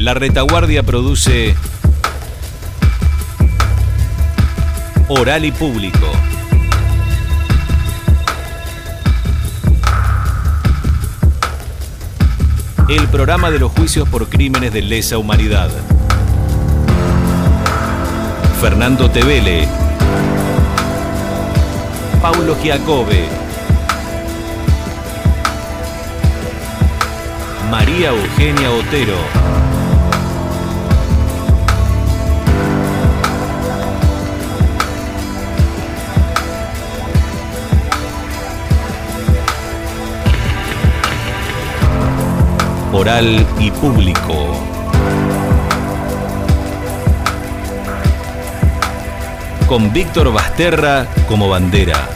La Retaguardia produce Oral y Público. El programa de los juicios por crímenes de lesa humanidad. Fernando Tevele, Paulo Giacobbe, María Eugenia Otero. Oral y Público. Con Víctor Basterra como bandera.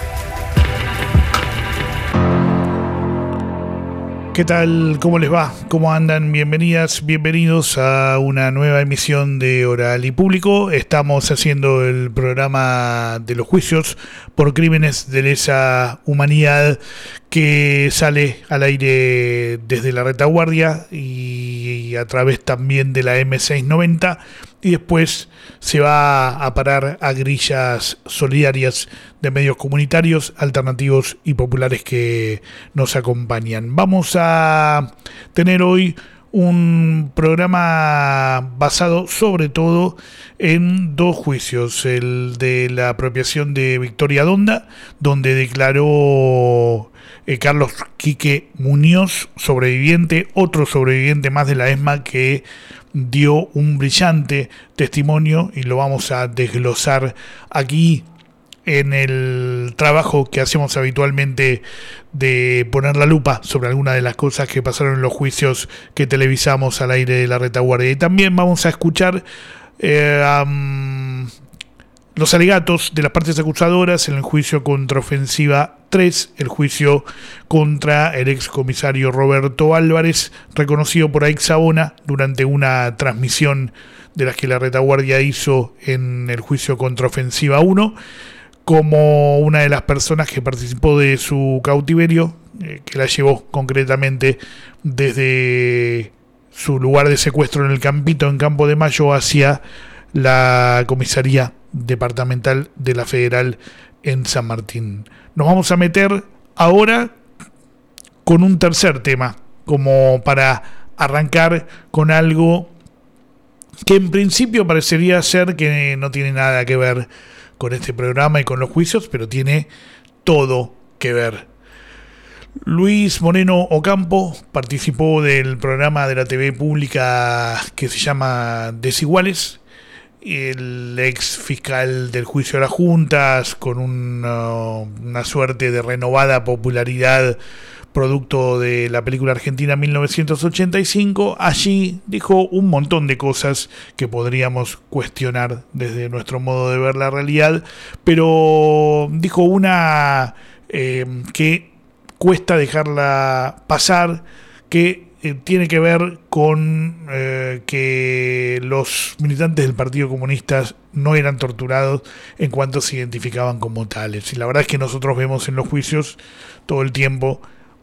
¿Qué tal? ¿Cómo les va? ¿Cómo andan? Bienvenidas, bienvenidos a una nueva emisión de Oral y Público. Estamos haciendo el programa de los juicios por crímenes de lesa humanidad que sale al aire desde la Retaguardia y a través también de la M690 y después se va a parar a grillas solidarias de medios comunitarios, alternativos y populares que nos acompañan. Vamos a tener hoy un programa basado sobre todo en dos juicios, el de la apropiación de Victoria Donda, donde declaró Carlos Quique Muñoz, sobreviviente, otro sobreviviente más de la ESMA que dio un brillante testimonio y lo vamos a desglosar aquí en el trabajo que hacemos habitualmente de poner la lupa sobre algunas de las cosas que pasaron en los juicios que televisamos al aire de la Retaguardia. Y también vamos a escuchar los alegatos de las partes acusadoras en el juicio contra Ofensiva 3, el juicio contra el excomisario Roberto Álvarez, reconocido por Aix Sabona durante una transmisión de las que la Retaguardia hizo en el juicio contra Ofensiva 1, como una de las personas que participó de su cautiverio, que la llevó concretamente desde su lugar de secuestro en el Campito, en Campo de Mayo, hacia la comisaría departamental de la Federal en San Martín. Nos vamos a meter ahora con un tercer tema, como para arrancar con algo que en principio parecería ser que no tiene nada que ver con este programa y con los juicios, pero tiene todo que ver. Luis Moreno Ocampo participó del programa de la TV pública que se llama Desiguales. El ex fiscal del juicio de las juntas, con una suerte de renovada popularidad producto de la película argentina 1985, allí dijo un montón de cosas que podríamos cuestionar desde nuestro modo de ver la realidad, pero dijo una que cuesta dejarla pasar, que tiene que ver con que los militantes del Partido Comunista no eran torturados en cuanto se identificaban como tales. Y la verdad es que nosotros vemos en los juicios todo el tiempo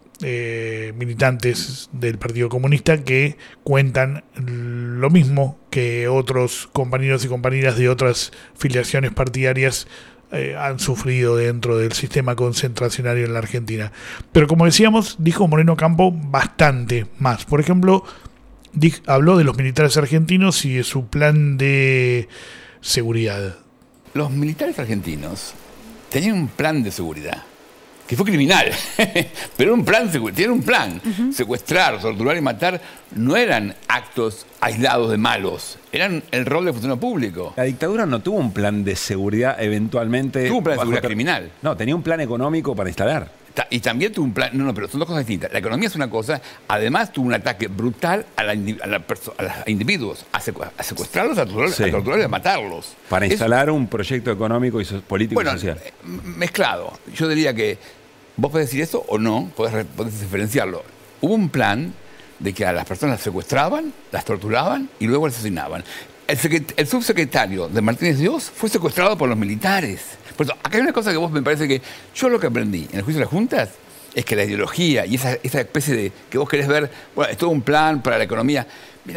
militantes del Partido Comunista que cuentan lo mismo que otros compañeros y compañeras de otras filiaciones partidarias han sufrido dentro del sistema concentracionario en la Argentina. Pero como decíamos, dijo Moreno Ocampo bastante más. Por ejemplo, habló de los militares argentinos y de su plan de seguridad. Los militares argentinos tenían un plan de seguridad que fue criminal, pero tienen un plan. Uh-huh. Secuestrar, torturar y matar no eran actos aislados de malos, eran el rol de funcionario público. La dictadura no tuvo un plan de seguridad eventualmente. Tuvo un plan de seguridad criminal. No, tenía un plan económico para instalar. Y también tuvo un plan. No, pero son dos cosas distintas. La economía es una cosa, además tuvo un ataque brutal a los individuos, a secuestrarlos, a torturarlos y a matarlos. Para instalar un proyecto económico y político y social. Mezclado. Yo diría que vos podés decir eso o no, podés diferenciarlo. Hubo un plan de que a las personas las secuestraban, las torturaban y luego las asesinaban. El subsecretario de Martínez Dios fue secuestrado por los militares. Por eso, acá hay una cosa que vos me parece que yo lo que aprendí en el juicio de las juntas es que la ideología y esa especie de que vos querés ver, bueno, es todo un plan para la economía. Mirá,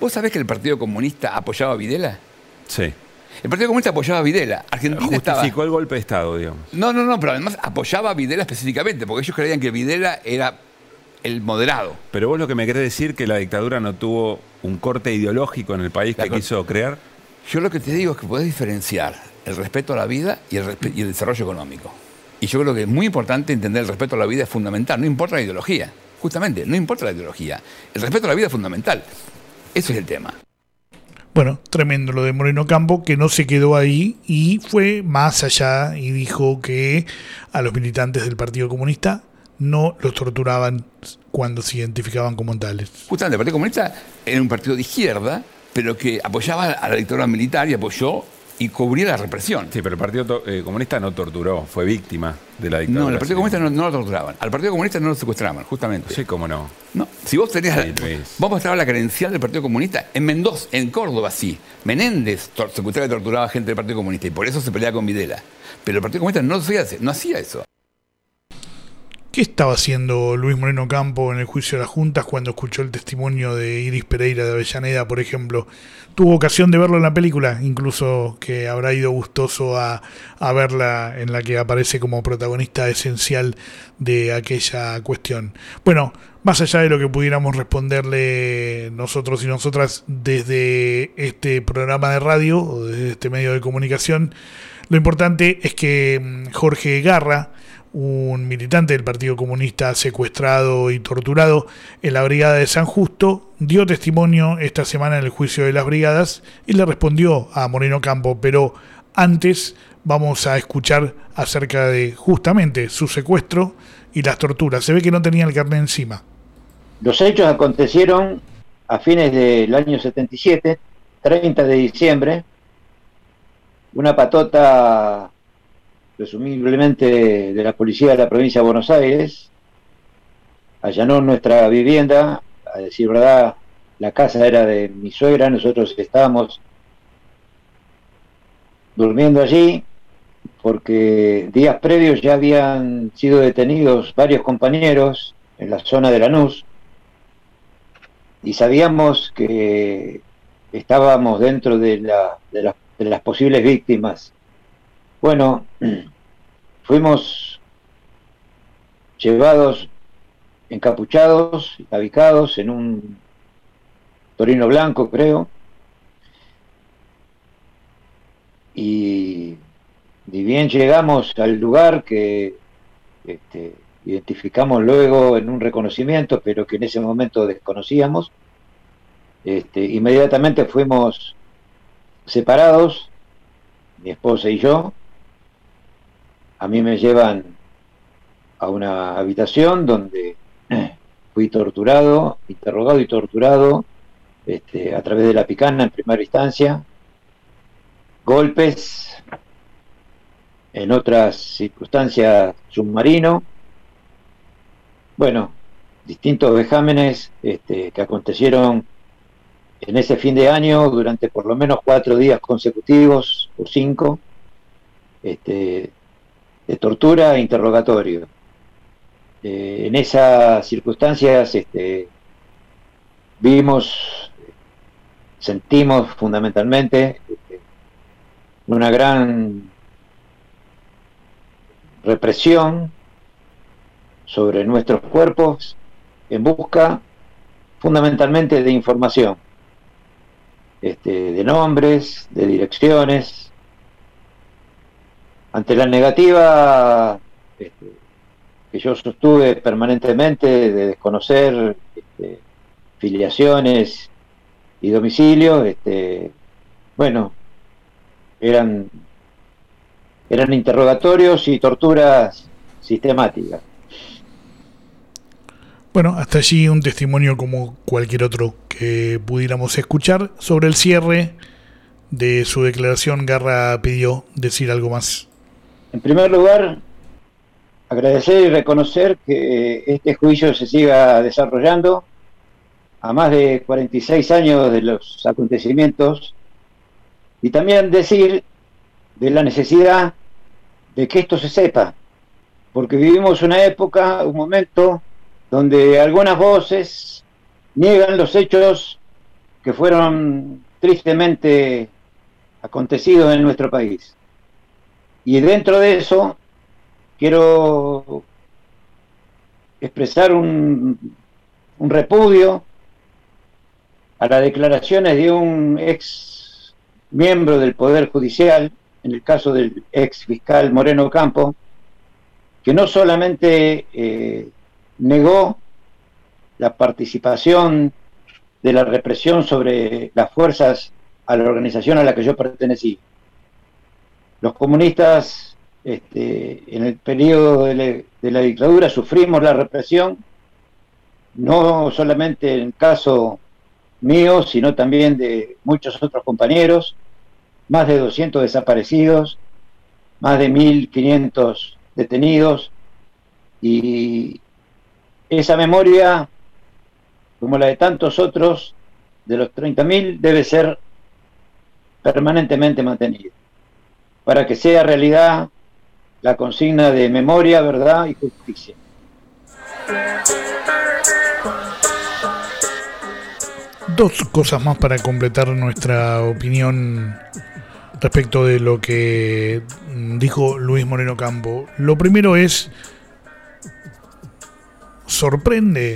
¿Vos sabés que el Partido Comunista apoyaba a Videla? Sí. El Partido Comunista apoyaba a Videla. Argentina justificó el golpe de Estado, digamos. No, pero además apoyaba a Videla específicamente, porque ellos creían que Videla era el moderado. Pero vos lo que me querés decir que la dictadura no tuvo un corte ideológico en el país que quiso crear. Yo lo que te digo es que podés diferenciar el respeto a la vida y el desarrollo económico. Y yo creo que es muy importante entender el respeto a la vida es fundamental, no importa la ideología. Justamente, no importa la ideología. El respeto a la vida es fundamental. Ese es el tema. Bueno, tremendo lo de Moreno Campo, que no se quedó ahí y fue más allá y dijo que a los militantes del Partido Comunista no los torturaban cuando se identificaban como tales. Justamente, el Partido Comunista era un partido de izquierda, pero que apoyaba a la dictadura militar y apoyó y cubría la represión. Sí, pero el Partido Comunista no torturó, fue víctima de la dictadura. No, el Partido Comunista no lo torturaban. Al Partido Comunista no lo secuestraban, justamente. Sí, cómo no. No, si vos tenías... Sí, vos mostrabas la credencial del Partido Comunista en Mendoza, en Córdoba, sí. Menéndez secuestraba y torturaba gente del Partido Comunista y por eso se peleaba con Videla. Pero el Partido Comunista no hacía eso. ¿Qué estaba haciendo Luis Moreno Campo en el juicio de las juntas cuando escuchó el testimonio de Iris Pereira de Avellaneda, por ejemplo? Tuvo ocasión de verlo en la película, incluso que habrá ido gustoso a verla, en la que aparece como protagonista esencial de aquella cuestión. Bueno, más allá de lo que pudiéramos responderle nosotros y nosotras desde este programa de radio o desde este medio de comunicación, lo importante es que Jorge Garra, un militante del Partido Comunista secuestrado y torturado en la Brigada de San Justo, dio testimonio esta semana en el juicio de las brigadas y le respondió a Moreno Campo, pero antes vamos a escuchar acerca de justamente su secuestro y las torturas. Se ve que no tenía el carnet encima. Los hechos acontecieron a fines del año 77, 30 de diciembre, una patota presumiblemente de la policía de la provincia de Buenos Aires allanó nuestra vivienda. A decir verdad, la casa era de mi suegra, nosotros estábamos durmiendo allí porque días previos ya habían sido detenidos varios compañeros en la zona de Lanús y sabíamos que estábamos dentro de las posibles víctimas. Bueno, fuimos llevados encapuchados y tabicados en un Torino blanco, creo, y ni bien llegamos al lugar que identificamos luego en un reconocimiento, pero que en ese momento desconocíamos, inmediatamente fuimos separados, mi esposa y yo. A mí me llevan a una habitación donde fui torturado, interrogado y torturado a través de la picana en primera instancia, golpes, en otras circunstancias submarino, bueno, distintos vejámenes que acontecieron en ese fin de año durante por lo menos 4 días consecutivos, o 5, de tortura e interrogatorio. En esas circunstancias sentimos fundamentalmente una gran represión sobre nuestros cuerpos en busca fundamentalmente de información, de nombres, de direcciones. Ante la negativa que yo sostuve permanentemente de desconocer filiaciones y domicilios, bueno, eran interrogatorios y torturas sistemáticas. Bueno, hasta allí un testimonio como cualquier otro que pudiéramos escuchar. Sobre el cierre de su declaración, Garra pidió decir algo más. En primer lugar, agradecer y reconocer que este juicio se siga desarrollando a más de 46 años de los acontecimientos, y también decir de la necesidad de que esto se sepa, porque vivimos una época, un momento, donde algunas voces niegan los hechos que fueron tristemente acontecidos en nuestro país. Y dentro de eso quiero expresar un repudio a las declaraciones de un ex miembro del Poder Judicial, en el caso del ex fiscal Moreno Campo, que no solamente negó la participación de la represión sobre las fuerzas a la organización a la que yo pertenecí. Los comunistas, en el periodo de la dictadura, sufrimos la represión, no solamente en el caso mío, sino también de muchos otros compañeros, más de 200 desaparecidos, más de 1.500 detenidos, y esa memoria, como la de tantos otros, de los 30.000, debe ser permanentemente mantenida, para que sea realidad la consigna de memoria, verdad y justicia. Dos cosas más para completar nuestra opinión respecto de lo que dijo Luis Moreno Campo. Lo primero es, sorprende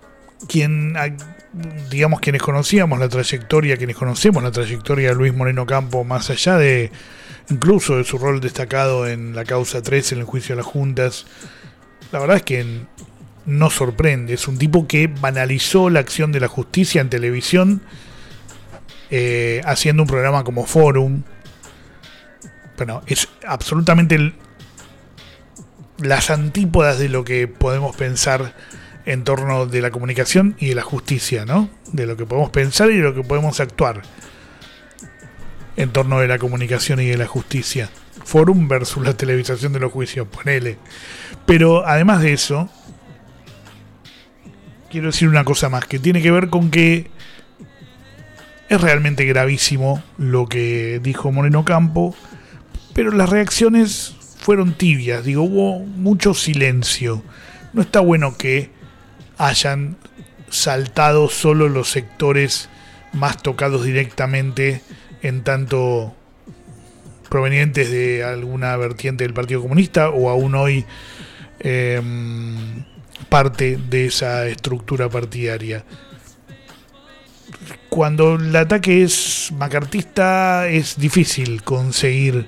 quienes conocemos la trayectoria de Luis Moreno Campo, más allá de incluso de su rol destacado en la causa 3, en el juicio de las juntas. La verdad es que no sorprende. Es un tipo que banalizó la acción de la justicia en televisión, haciendo un programa como Forum. Bueno, es absolutamente las antípodas de lo que podemos pensar en torno de la comunicación y de la justicia, ¿no? De lo que podemos pensar y de lo que podemos actuar en torno de la comunicación y de la justicia. Forum versus la televisación de los juicios, ponele. Pero además de eso, quiero decir una cosa más, que tiene que ver con que es realmente gravísimo lo que dijo Moreno Campo, pero las reacciones fueron tibias, hubo mucho silencio. No está bueno que hayan saltado solo los sectores más tocados directamente, en tanto provenientes de alguna vertiente del Partido Comunista o aún hoy parte de esa estructura partidaria. Cuando el ataque es macartista es difícil conseguir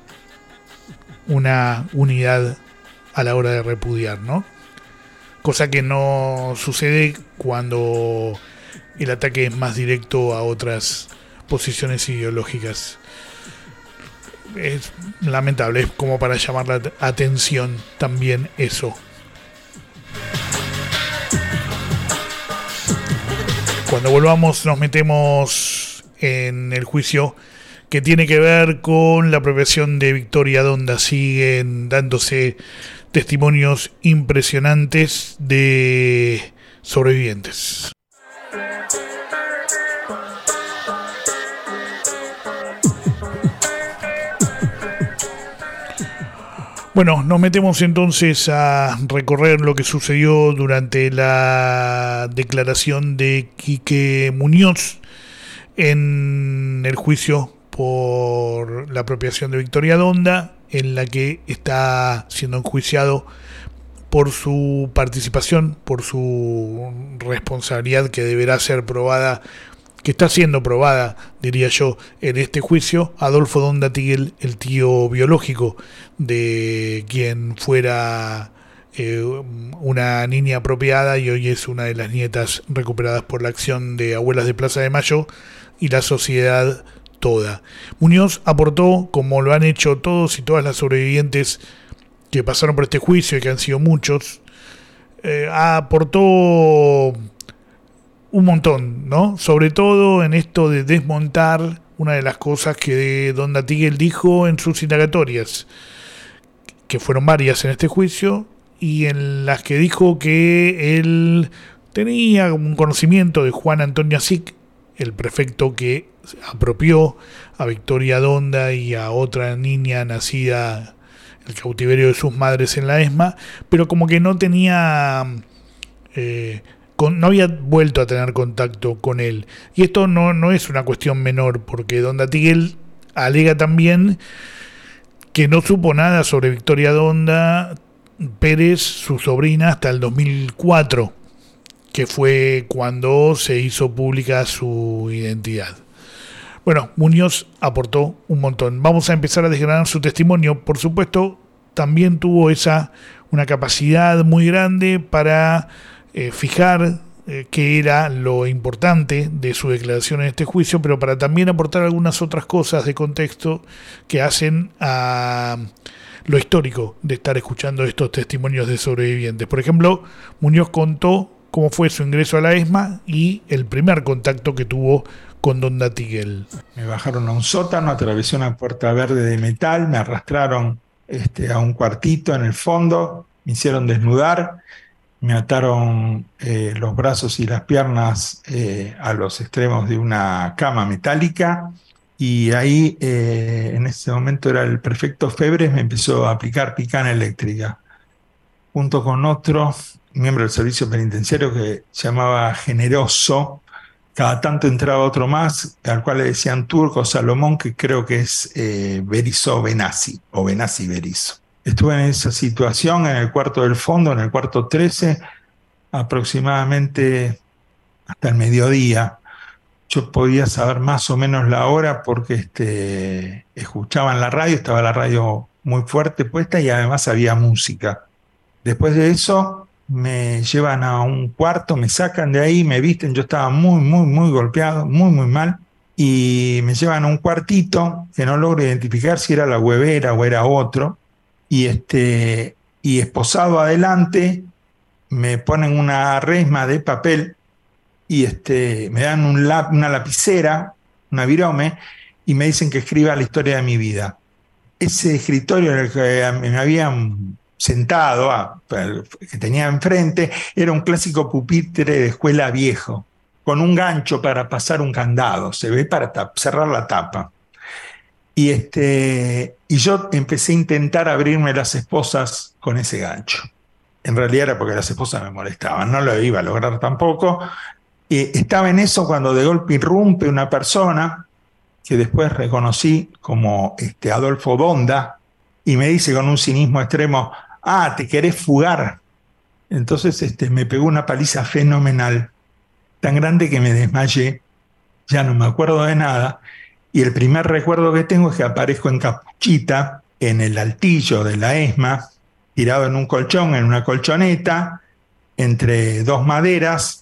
una unidad a la hora de repudiar, ¿no? Cosa que no sucede cuando el ataque es más directo a otras posiciones ideológicas. Es lamentable, es como para llamar la atención también eso. Cuando volvamos nos metemos en el juicio que tiene que ver con la apropiación de Victoria Donda. Siguen dándose testimonios impresionantes de sobrevivientes. Bueno, nos metemos entonces a recorrer lo que sucedió durante la declaración de Quique Muñoz en el juicio por la apropiación de Victoria Donda, en la que está siendo enjuiciado por su participación, por su responsabilidad que deberá ser probada, que está siendo probada, diría yo, en este juicio, Adolfo Donda Tiguel, el tío biológico de quien fuera una niña apropiada y hoy es una de las nietas recuperadas por la acción de Abuelas de Plaza de Mayo y la sociedad toda. Muñoz aportó, como lo han hecho todos y todas las sobrevivientes que pasaron por este juicio y que han sido muchos, aportó un montón, ¿no? Sobre todo en esto de desmontar una de las cosas que Donda Tiguel dijo en sus indagatorias, que fueron varias en este juicio, y en las que dijo que él tenía un conocimiento de Juan Antonio Asic, el prefecto que apropió a Victoria Donda y a otra niña nacida en el cautiverio de sus madres en la ESMA, pero como que no tenía no había vuelto a tener contacto con él. Y esto no es una cuestión menor, porque Donda Tiguel alega también que no supo nada sobre Victoria Donda Pérez, su sobrina, hasta el 2004, que fue cuando se hizo pública su identidad. Bueno, Muñoz aportó un montón. Vamos a empezar a desgranar su testimonio. Por supuesto, también tuvo una capacidad muy grande para fijar qué era lo importante de su declaración en este juicio, pero para también aportar algunas otras cosas de contexto que hacen a lo histórico de estar escuchando estos testimonios de sobrevivientes. Por ejemplo, Muñoz contó cómo fue su ingreso a la ESMA y el primer contacto que tuvo con Donda Tiguel. Me bajaron a un sótano, atravesé una puerta verde de metal, me arrastraron a un cuartito en el fondo, me hicieron desnudar, me ataron los brazos y las piernas a los extremos de una cama metálica, y ahí en ese momento era el prefecto Febres, me empezó a aplicar picana eléctrica, junto con otro miembro del servicio penitenciario que se llamaba Generoso. Cada tanto entraba otro más, al cual le decían Turco Salomón, que creo que es Berizo Benassi, o Benassi Berizo. Estuve en esa situación en el cuarto del fondo, en el cuarto 13, aproximadamente hasta el mediodía. Yo podía saber más o menos la hora porque escuchaban la radio, estaba la radio muy fuerte puesta y además había música. Después de eso me llevan a un cuarto, me sacan de ahí, me visten, yo estaba muy golpeado, muy mal, y me llevan a un cuartito que no logro identificar si era la huevera o era otro, y esposado adelante me ponen una resma de papel y me dan una lapicera, una virome, y me dicen que escriba la historia de mi vida. Ese escritorio en el que me habían sentado, que tenía enfrente, era un clásico pupitre de escuela viejo, con un gancho para pasar un candado, se ve para cerrar la tapa. Y yo empecé a intentar abrirme las esposas con ese gancho. En realidad era porque las esposas me molestaban, no lo iba a lograr tampoco. Estaba en eso cuando de golpe irrumpe una persona que después reconocí como Adolfo Donda, y me dice con un cinismo extremo: te querés fugar. Entonces me pegó una paliza fenomenal, tan grande que me desmayé, ya no me acuerdo de nada, y el primer recuerdo que tengo es que aparezco en capuchita, en el altillo de la ESMA, tirado en un colchón, en una colchoneta, entre dos maderas.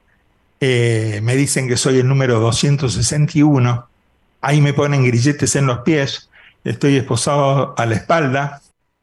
Me dicen que soy el número 261, ahí me ponen grilletes en los pies, estoy esposado a la espalda.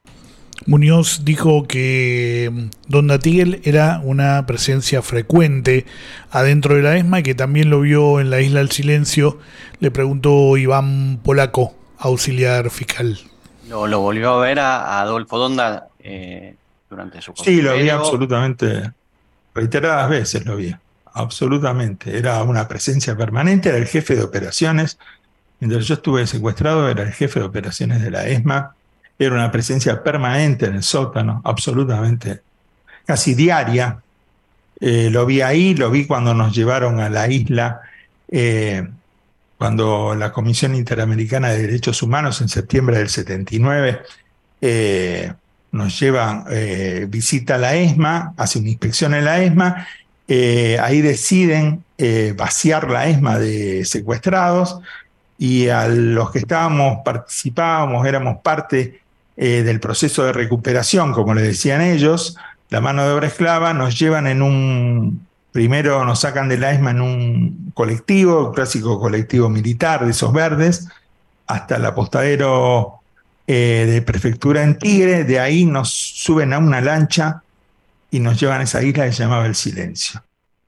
Muñoz dijo que Donda Tiguel era una presencia frecuente adentro de la ESMA y que también lo vio en la Isla del Silencio. Le preguntó Iván Polaco, auxiliar fiscal. ¿Lo volvió a ver a Adolfo Donda durante su Sí, lo vi absolutamente, reiteradas veces lo vi, absolutamente. Era una presencia permanente, era el jefe de operaciones. Mientras yo estuve secuestrado, era el jefe de operaciones de la ESMA. Era una presencia permanente en el sótano, absolutamente, casi diaria. Lo vi ahí, lo vi cuando nos llevaron a la isla, cuando la Comisión Interamericana de Derechos Humanos en septiembre del 79 nos llevan, visita la ESMA, hace una inspección en la ESMA, ahí deciden vaciar la ESMA de secuestrados, y a los que participábamos, éramos parte del proceso de recuperación, como le decían ellos, la mano de obra esclava, nos llevan primero nos sacan de la ESMA en un colectivo, clásico colectivo militar de esos verdes, hasta el apostadero de prefectura en Tigre. De ahí nos suben a una lancha y nos llevan a esa isla que se llamaba El Silencio.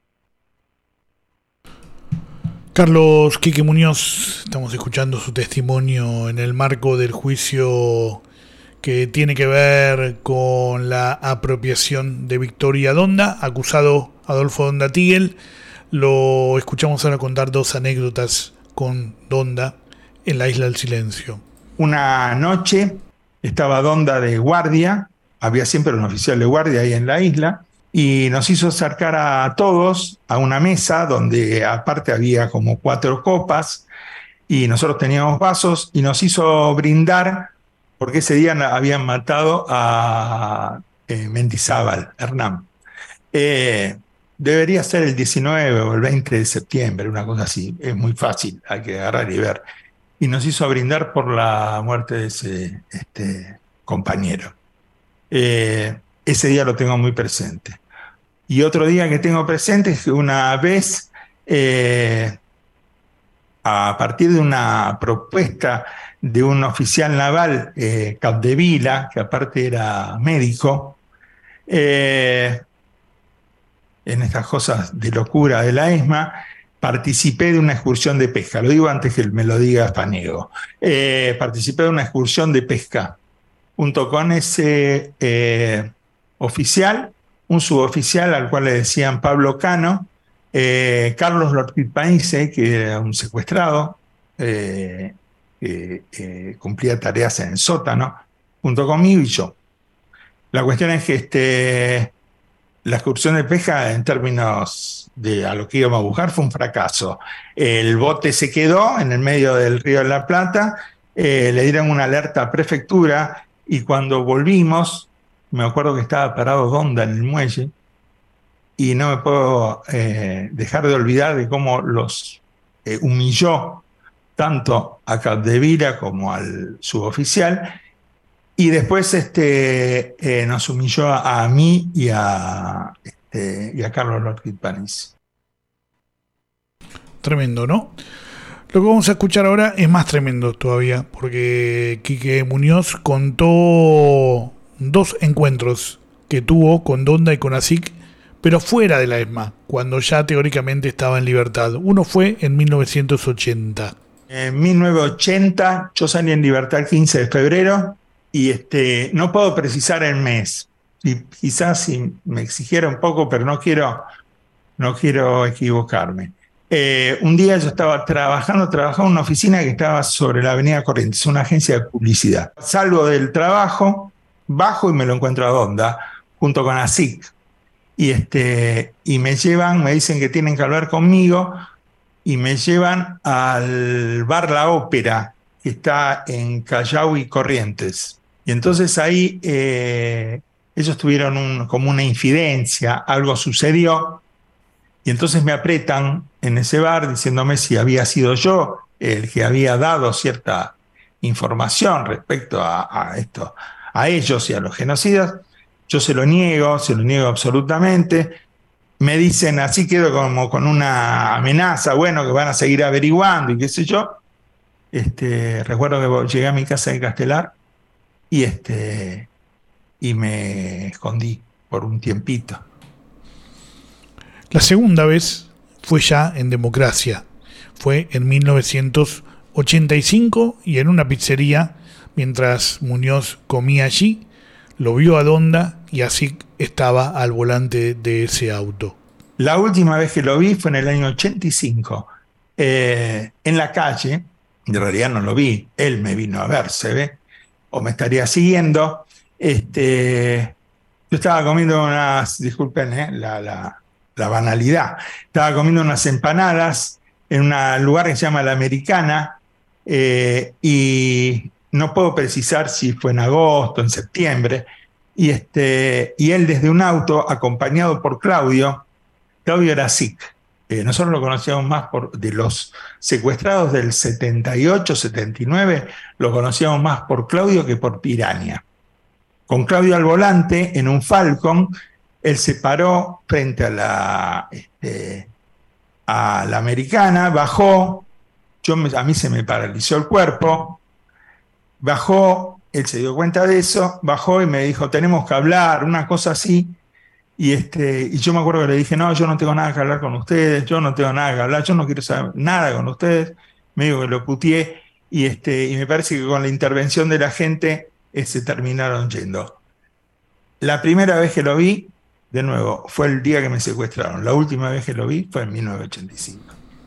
Carlos Quique Muñoz, estamos escuchando su testimonio en el marco del juicio que tiene que ver con la apropiación de Victoria Donda, acusado Adolfo Donda Tiguel. Lo escuchamos ahora contar dos anécdotas con Donda en la Isla del Silencio. Una noche estaba Donda de guardia, había siempre un oficial de guardia ahí en la isla, y nos hizo acercar a todos a una mesa donde aparte había como 4 copas y nosotros teníamos vasos y nos hizo brindar porque ese día habían matado a Mendizábal, Hernán. Debería ser el 19 o el 20 de septiembre, una cosa así. Es muy fácil, hay que agarrar y ver. Y nos hizo brindar por la muerte de ese compañero. Ese día lo tengo muy presente. Y otro día que tengo presente es que una vez, a partir de una propuesta de un oficial naval, Capdevila, que aparte era médico, en estas cosas de locura de la ESMA, participé de una excursión de pesca. Lo digo antes que me lo diga Fanego. Participé de una excursión de pesca junto con ese oficial, un suboficial al cual le decían Pablo Cano, Carlos Lorquipanice, que era un secuestrado, cumplía tareas en el sótano, junto conmigo y yo. La cuestión es que la excursión de pesca, en términos de a lo que íbamos a buscar, fue un fracaso. El bote se quedó en el medio del río de la Plata, le dieron una alerta a prefectura y cuando volvimos, me acuerdo que estaba parado Donda en el muelle y no me puedo dejar de olvidar de cómo los humilló tanto a Capdevila como al suboficial. Y después nos humilló a mí y a Carlos Lorquipanice. Tremendo, ¿no? Lo que vamos a escuchar ahora es más tremendo todavía, porque Quique Muñoz contó 2 encuentros que tuvo con Donda y con ASIC, pero fuera de la ESMA, cuando ya teóricamente estaba en libertad. Uno fue en 1980. En 1980 yo salí en libertad el 15 de febrero. Y no puedo precisar el mes. Y quizás si me exigiera un poco, pero no quiero equivocarme. Un día yo estaba trabajando en una oficina que estaba sobre la avenida Corrientes, una agencia de publicidad. Salgo del trabajo, bajo y me lo encuentro a Donda, junto con ASIC. Y me dicen que tienen que hablar conmigo, y me llevan al bar La Ópera, que está en Callao y Corrientes. Y entonces ahí ellos tuvieron como una infidencia, algo sucedió, y entonces me apretan en ese bar diciéndome si había sido yo el que había dado cierta información respecto a esto, a ellos y a los genocidas. Yo se lo niego absolutamente. Me dicen, así quedo como con una amenaza, bueno, que van a seguir averiguando y qué sé yo. Recuerdo que llegué a mi casa de Castelar y me escondí por un tiempito. La segunda vez fue ya en democracia. Fue en 1985 y en una pizzería, mientras Muñoz comía allí, lo vio a Donda y así estaba al volante de ese auto. La última vez que lo vi fue en el año 85, en la calle. En realidad no lo vi, él me vino a ver, se ve, o me estaría siguiendo. Yo estaba comiendo disculpen la banalidad, estaba comiendo unas empanadas en un lugar que se llama La Americana, y no puedo precisar si fue en agosto, en septiembre, y él desde un auto, acompañado por Claudio era ASIC. Nosotros lo conocíamos más de los secuestrados del 78, 79, lo conocíamos más por Claudio que por Piranha. Con Claudio al volante, en un Falcon, él se paró frente a la Americana, bajó, a mí se me paralizó el cuerpo, bajó, él se dio cuenta de eso, bajó y me dijo, tenemos que hablar, una cosa así. Y yo me acuerdo que le dije, no, yo no tengo nada que hablar con ustedes, yo no tengo nada que hablar, yo no quiero saber nada con ustedes. Me dijo que lo puteé y me parece que con la intervención de la gente se terminaron yendo. La primera vez que lo vi, de nuevo, fue el día que me secuestraron. La última vez que lo vi fue en 1985.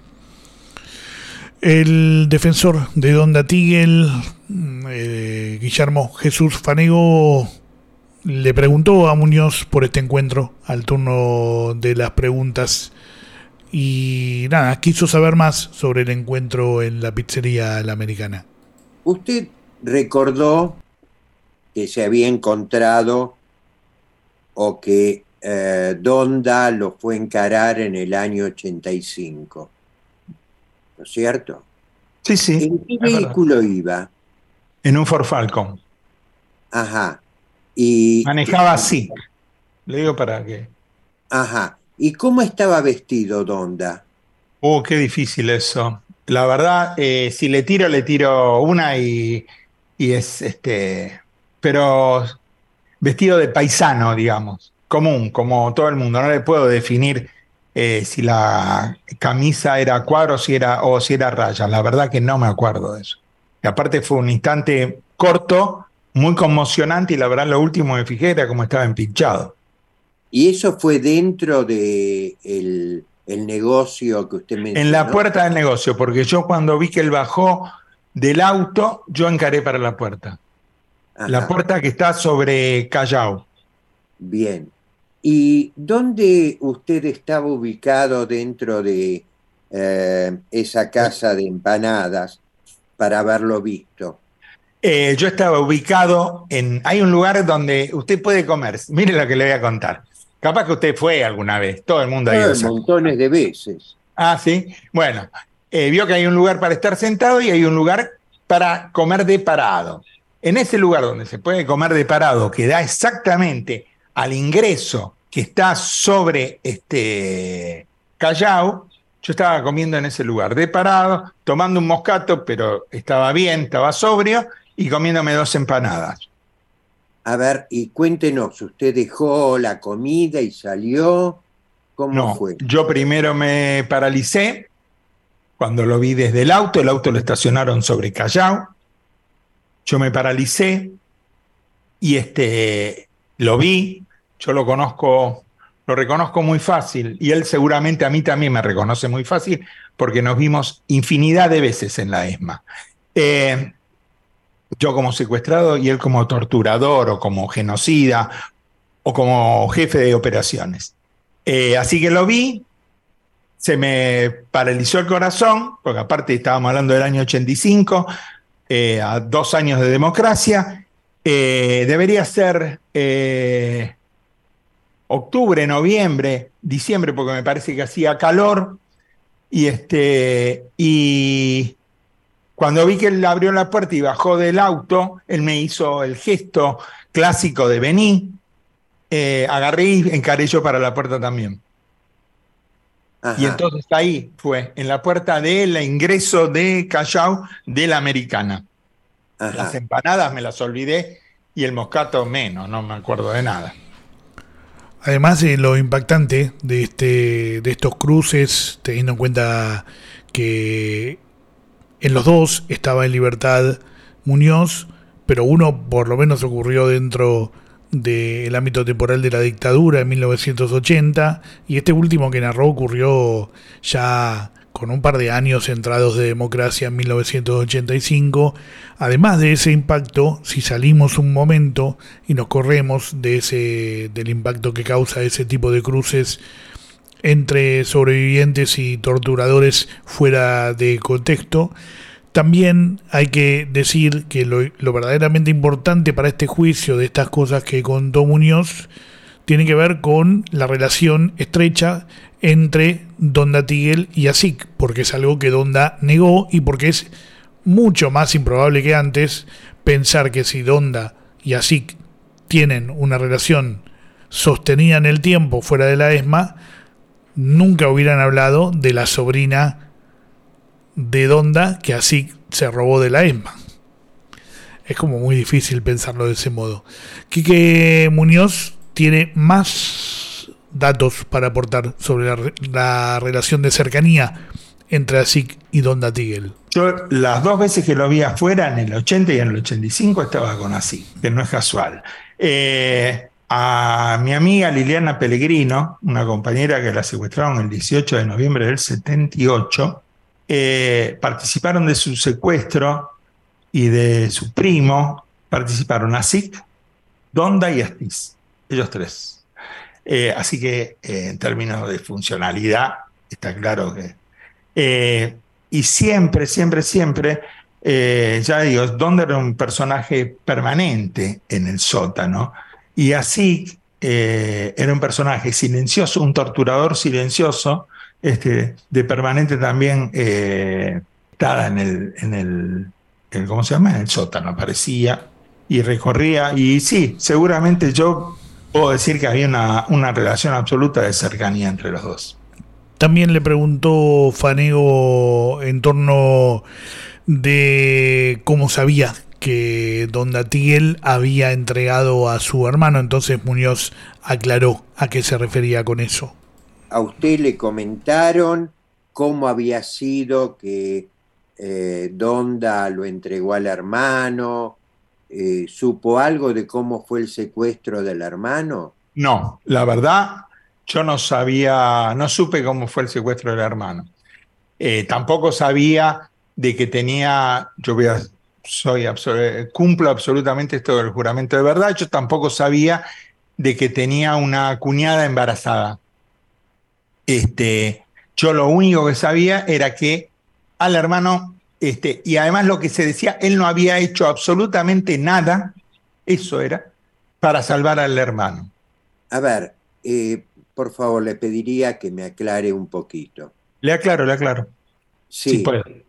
El defensor de Donda Tigel, Guillermo Jesús Fanego, le preguntó a Muñoz por este encuentro al turno de las preguntas y nada, quiso saber más sobre el encuentro en la pizzería La Americana. Usted recordó que se había encontrado o que Donda lo fue a encarar en el año 85, ¿no es cierto? Sí, sí. ¿En qué vehículo iba? En un Ford Falcon. Ajá. Y manejaba así. Le digo para qué. Ajá. ¿Y cómo estaba vestido Donda? Qué difícil eso. La verdad, si le tiro una y es pero vestido de paisano, digamos, común, como todo el mundo. No le puedo definir si la camisa era cuadro o si era raya. La verdad que no me acuerdo de eso. Y aparte fue un instante corto, muy conmocionante, y la verdad lo último que me fijé era cómo estaba empinchado. ¿Y eso fue dentro de el negocio que usted mencionó? En la puerta del negocio, porque yo cuando vi que él bajó del auto, yo encaré para la puerta. Ajá. La puerta que está sobre Callao. Bien. ¿Y dónde usted estaba ubicado dentro de esa casa de empanadas para haberlo visto? Yo estaba ubicado hay un lugar donde usted puede comer. Mire lo que le voy a contar. Capaz que usted fue alguna vez, todo el mundo ha ido. Montones de veces. Ah, sí. Bueno, vio que hay un lugar para estar sentado y hay un lugar para comer de parado. En ese lugar donde se puede comer de parado, que da exactamente al ingreso que está sobre Callao, yo estaba comiendo en ese lugar de parado, tomando un moscato, pero estaba bien, estaba sobrio, y comiéndome 2 empanadas. A ver, y cuéntenos, ¿usted dejó la comida y salió? ¿Cómo fue? Yo primero me paralicé cuando lo vi desde el auto lo estacionaron sobre Callao, yo me paralicé y lo vi, yo lo reconozco muy fácil, y él seguramente a mí también me reconoce muy fácil, porque nos vimos infinidad de veces en la ESMA. Yo como secuestrado y él como torturador o como genocida o como jefe de operaciones. Así que lo vi, se me paralizó el corazón, porque aparte estábamos hablando del año 85, a 2 años de democracia. Debería ser octubre, noviembre, diciembre, porque me parece que hacía calor. Y cuando vi que él abrió la puerta y bajó del auto, él me hizo el gesto clásico de vení. Agarré y encaré yo para la puerta también. Ajá. Y entonces ahí fue, en la puerta del ingreso de Callao de La Americana. Ajá. Las empanadas me las olvidé y el moscato menos, no me acuerdo de nada. Además de lo impactante de estos cruces, teniendo en cuenta que en los dos estaba en libertad Muñoz, pero uno por lo menos ocurrió dentro del ámbito temporal de la dictadura en 1980, y este último que narró ocurrió ya con un par de años entrados de democracia en 1985. Además de ese impacto, si salimos un momento y nos corremos del impacto que causa ese tipo de cruces entre sobrevivientes y torturadores fuera de contexto, también hay que decir que lo verdaderamente importante para este juicio de estas cosas que contó Muñoz tiene que ver con la relación estrecha entre Donda Tigel y ASIC, porque es algo que Donda negó y porque es mucho más improbable que antes pensar que si Donda y ASIC tienen una relación sostenida en el tiempo fuera de la ESMA, nunca hubieran hablado de la sobrina de Donda que ASIC se robó de la ESMA. Es como muy difícil pensarlo de ese modo. Quique Muñoz tiene más datos para aportar sobre la relación de cercanía entre ASIC y Donda Tigel. Yo las 2 veces que lo vi afuera, en el 80 y en el 85, estaba con ASIC, que no es casual. A mi amiga Liliana Pellegrino, una compañera que la secuestraron el 18 de noviembre del 78, participaron de su secuestro y de su primo, participaron ASIC, Donda y Astiz, ellos tres. Así que en términos de funcionalidad, está claro que... y siempre, ya digo, Donda era un personaje permanente en el sótano, y así era un personaje silencioso, un torturador silencioso, de permanente también, estada ¿cómo se llama? En el sótano, aparecía y recorría, y sí, seguramente yo puedo decir que había una relación absoluta de cercanía entre los dos. También le preguntó Fanego en torno de cómo sabía que don Datiel había entregado a su hermano. Entonces Muñoz aclaró a qué se refería con eso. ¿A usted le comentaron cómo había sido que Donda lo entregó al hermano? ¿Supo algo de cómo fue el secuestro del hermano? No, la verdad, yo no supe cómo fue el secuestro del hermano. Tampoco sabía de que tenía, cumplo absolutamente esto del juramento de verdad, yo tampoco sabía de que tenía una cuñada embarazada. Yo lo único que sabía era que al hermano, y además lo que se decía, él no había hecho absolutamente nada, eso era, para salvar al hermano. A ver, por favor, le pediría que me aclare un poquito. Le aclaro. Sí. Si puede.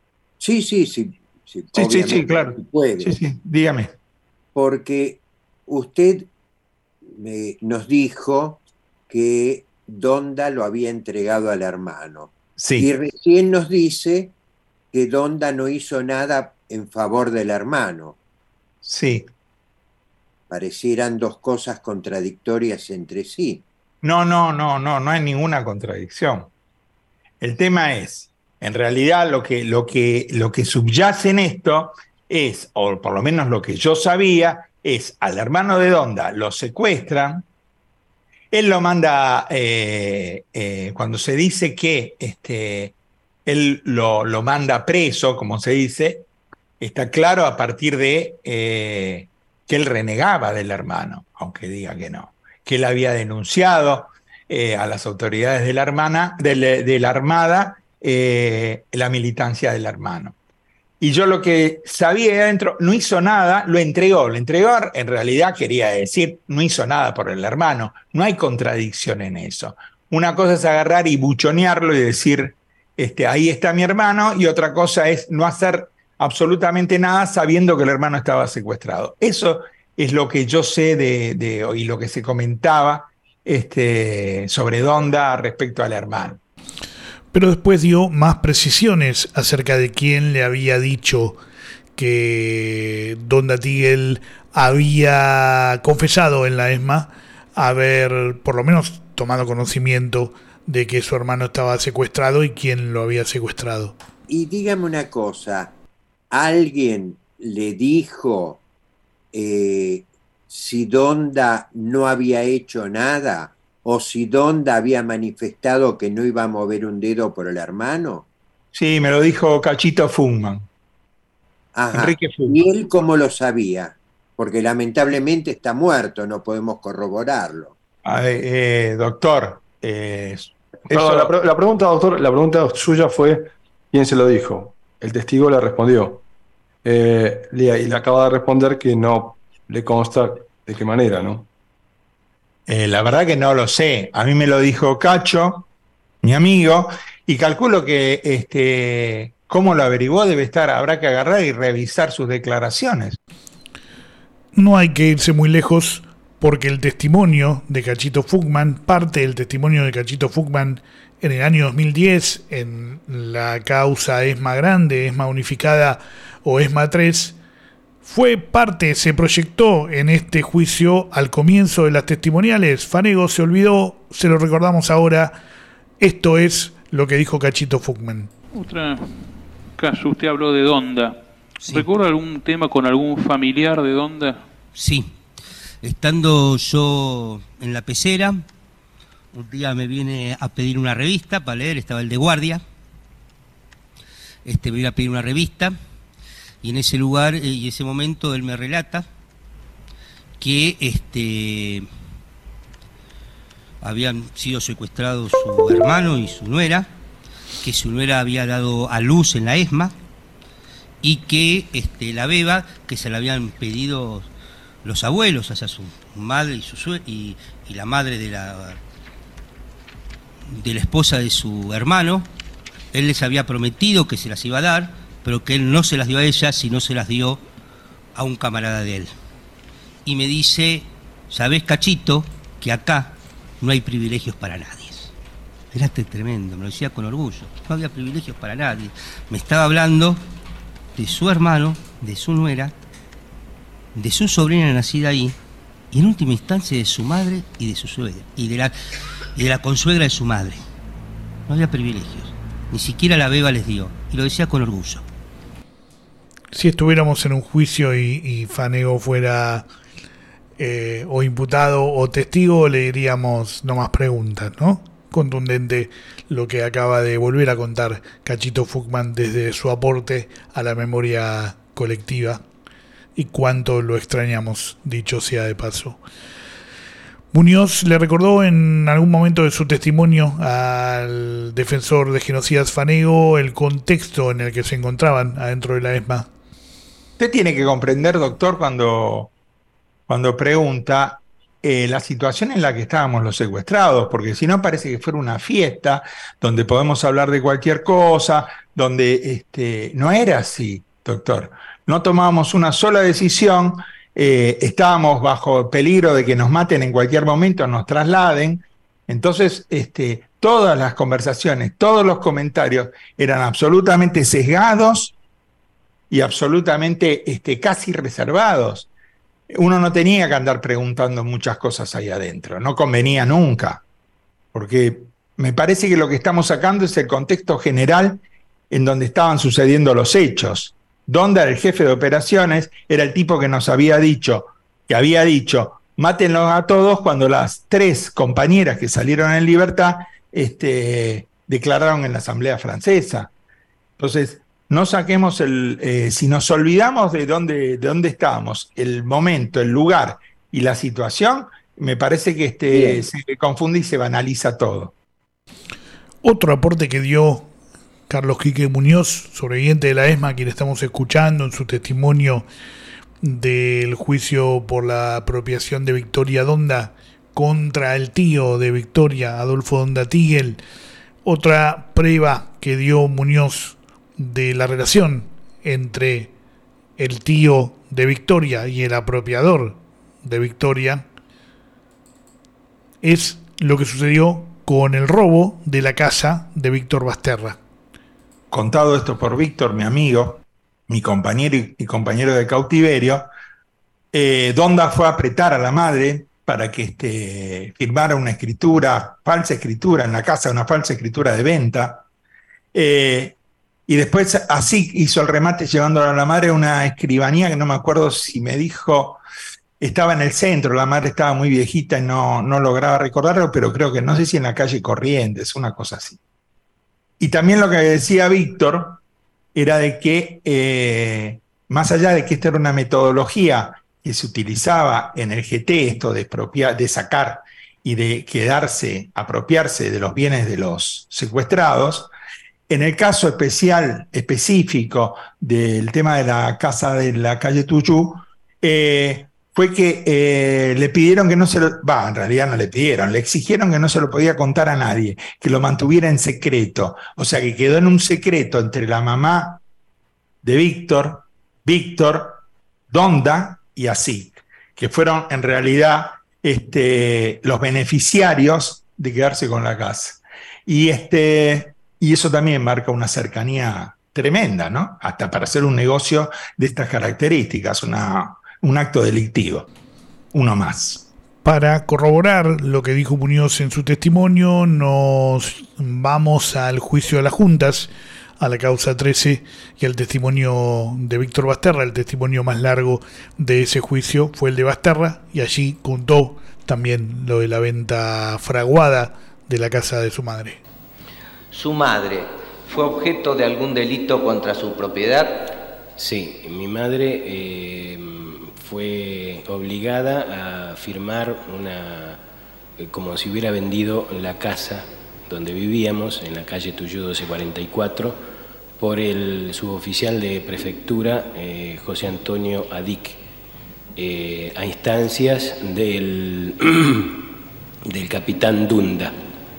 Sí, claro. Si puede. Sí, dígame. Porque usted nos dijo que Donda lo había entregado al hermano. Sí. Y recién nos dice que Donda no hizo nada en favor del hermano. Sí. Parecieran dos cosas contradictorias entre sí. No hay ninguna contradicción. El tema es, en realidad lo que subyace en esto es, o por lo menos lo que yo sabía, es al hermano de Donda lo secuestran, él lo manda, cuando se dice que él lo manda preso, como se dice, está claro a partir de que él renegaba del hermano, aunque diga que no, que él había denunciado a las autoridades de la Armada la militancia del hermano. Y yo lo que sabía ahí adentro, no hizo nada, lo entregó, en realidad quería decir, no hizo nada por el hermano, no hay contradicción en eso. Una cosa es agarrar y buchonearlo y decir, ahí está mi hermano, y otra cosa es no hacer absolutamente nada sabiendo que el hermano estaba secuestrado. Eso es lo que yo sé y lo que se comentaba sobre Donda respecto al hermano. Pero después dio más precisiones acerca de quién le había dicho que don Datiel había confesado en la ESMA haber por lo menos tomado conocimiento de que su hermano estaba secuestrado y quién lo había secuestrado. Y dígame una cosa, ¿alguien le dijo si Donda no había hecho nada? ¿O si Donda había manifestado que no iba a mover un dedo por el hermano? Sí, me lo dijo Cachito Fugman. Ajá. Enrique Fugman. ¿Y él cómo lo sabía? Porque lamentablemente está muerto, no podemos corroborarlo. Doctor, Perdón, la pregunta, doctor, la pregunta suya fue ¿quién se lo dijo? El testigo le respondió. Y le acaba de responder que no le consta de qué manera, ¿no? La verdad que no lo sé. A mí me lo dijo Cacho, mi amigo, y calculo que cómo lo averiguó habrá que agarrar y revisar sus declaraciones. No hay que irse muy lejos porque el testimonio de Cachito Fugman, parte del testimonio de Cachito Fugman en el año 2010 en la causa ESMA Grande, ESMA Unificada o ESMA 3, fue parte, se proyectó en este juicio al comienzo de las testimoniales. Fanego se olvidó, se lo recordamos ahora. Esto es lo que dijo Cachito Fugman. Otra caso, usted habló de Donda. Sí. ¿Recuerda algún tema con algún familiar de Donda? Sí. Estando yo en la pecera, un día me viene a pedir una revista para leer, estaba el de guardia. Me viene a pedir una revista. Y en ese lugar y ese momento él me relata que habían sido secuestrados su hermano y su nuera, que su nuera había dado a luz en la ESMA, y que la beba, que se la habían pedido los abuelos, o sea, su madre y la madre de la esposa de su hermano. Él les había prometido que se las iba a dar, pero que él no se las dio a ella, sino se las dio a un camarada de él. Y me dice: ¿sabés, Cachito, que acá no hay privilegios para nadie? Era tremendo, me lo decía con orgullo. No había privilegios para nadie. Me estaba hablando de su hermano, de su nuera, de su sobrina nacida ahí, y en última instancia de su madre y de su suegra, y de la consuegra de su madre. No había privilegios. Ni siquiera la beba les dio. Y lo decía con orgullo. Si estuviéramos en un juicio y Fanego fuera o imputado o testigo, le diríamos no más preguntas, ¿no? Contundente lo que acaba de volver a contar Cachito Fuchman desde su aporte a la memoria colectiva, y cuánto lo extrañamos, dicho sea de paso. Muñoz le recordó en algún momento de su testimonio al defensor de genocidas Fanego el contexto en el que se encontraban adentro de la ESMA. Usted tiene que comprender, doctor, cuando pregunta la situación en la que estábamos los secuestrados, porque si no parece que fuera una fiesta donde podemos hablar de cualquier cosa, donde no era así, doctor. No tomábamos una sola decisión, estábamos bajo peligro de que nos maten en cualquier momento, nos trasladen. Entonces, todas las conversaciones, todos los comentarios eran absolutamente sesgados y absolutamente casi reservados. Uno no tenía que andar preguntando muchas cosas ahí adentro, no convenía nunca, porque me parece que lo que estamos sacando es el contexto general en donde estaban sucediendo los hechos. Donda, el jefe de operaciones, era el tipo que nos había dicho, mátenlos a todos, cuando las 3 compañeras que salieron en libertad declararon en la Asamblea Francesa. Entonces, no saquemos si nos olvidamos de dónde estábamos, el momento, el lugar y la situación, me parece que se confunde y se banaliza todo. Otro aporte que dio Carlos Quique Muñoz, sobreviviente de la ESMA, a quien estamos escuchando en su testimonio del juicio por la apropiación de Victoria Donda contra el tío de Victoria, Adolfo Donda Tigel. Otra prueba que dio Muñoz de la relación entre el tío de Victoria y el apropiador de Victoria es lo que sucedió con el robo de la casa de Víctor Basterra. Contado esto por Víctor, mi amigo, mi compañero y compañero de cautiverio, Donda fue a apretar a la madre para que firmara una falsa escritura en la casa, una falsa escritura de venta, y después así hizo el remate llevándole a la madre a una escribanía que no me acuerdo si me dijo, estaba en el centro, la madre estaba muy viejita y no lograba recordarlo, pero creo que no sé si en la calle Corrientes, una cosa así. Y también lo que decía Víctor era de que, más allá de que esta era una metodología que se utilizaba en el GT, esto de sacar y de apropiarse de los bienes de los secuestrados, en el caso específico del tema de la casa de la calle Tuyú, fue que le pidieron que no se lo... en realidad no le pidieron, le exigieron que no se lo podía contar a nadie, que lo mantuviera en secreto. O sea, que quedó en un secreto entre la mamá de Víctor, Donda y Así, que fueron en realidad los beneficiarios de quedarse con la casa. Y eso también marca una cercanía tremenda, ¿no? Hasta para hacer un negocio de estas características, un acto delictivo, uno más. Para corroborar lo que dijo Muñoz en su testimonio, nos vamos al juicio de las juntas, a la causa 13 y al testimonio de Víctor Basterra. El testimonio más largo de ese juicio fue el de Basterra, y allí contó también lo de la venta fraguada de la casa de su madre. ¿Su madre fue objeto de algún delito contra su propiedad? Sí, mi madre fue obligada a firmar como si hubiera vendido la casa donde vivíamos, en la calle Tuyú 1244, por el suboficial de prefectura, José Antonio Adic, a instancias del capitán Dunda.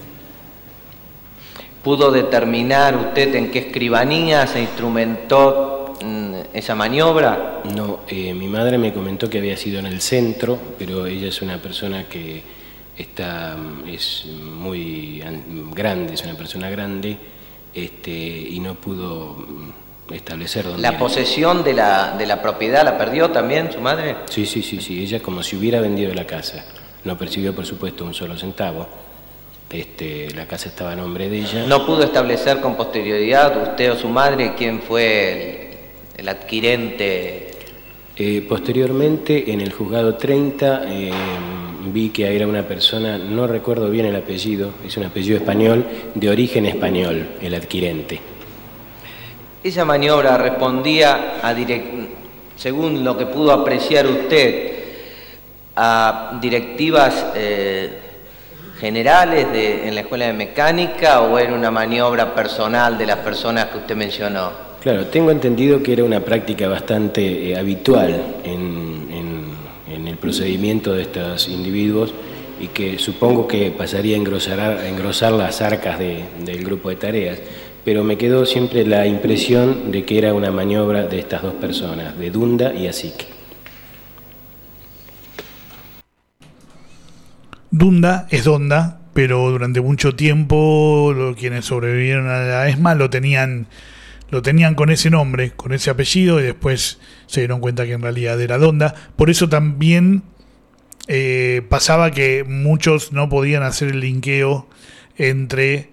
¿Pudo determinar usted en qué escribanía se instrumentó esa maniobra? No, mi madre me comentó que había sido en el centro, pero ella es una persona que es muy grande, es una persona grande, y no pudo establecer dónde ¿La era. posesión de la propiedad la perdió también su madre? Sí, ella como si hubiera vendido la casa. No percibió, por supuesto, un solo centavo. La casa estaba a nombre de ella. ¿No pudo establecer con posterioridad usted o su madre quién fue el adquirente? Posteriormente, en el juzgado 30, vi que era una persona, no recuerdo bien el apellido, es un apellido español, de origen español, el adquirente. Esa maniobra respondía según lo que pudo apreciar usted, a directivas generales en la Escuela de Mecánica, o era una maniobra personal de las personas que usted mencionó? Claro, tengo entendido que era una práctica bastante habitual en el procedimiento de estos individuos, y que supongo que pasaría a engrosar las arcas del grupo de tareas, pero me quedó siempre la impresión de que era una maniobra de estas dos personas, de Dunda y Asic. Dunda es Donda, pero durante mucho tiempo quienes sobrevivieron a la ESMA lo tenían con ese nombre, con ese apellido, y después se dieron cuenta que en realidad era Donda. Por eso también pasaba que muchos no podían hacer el linkeo entre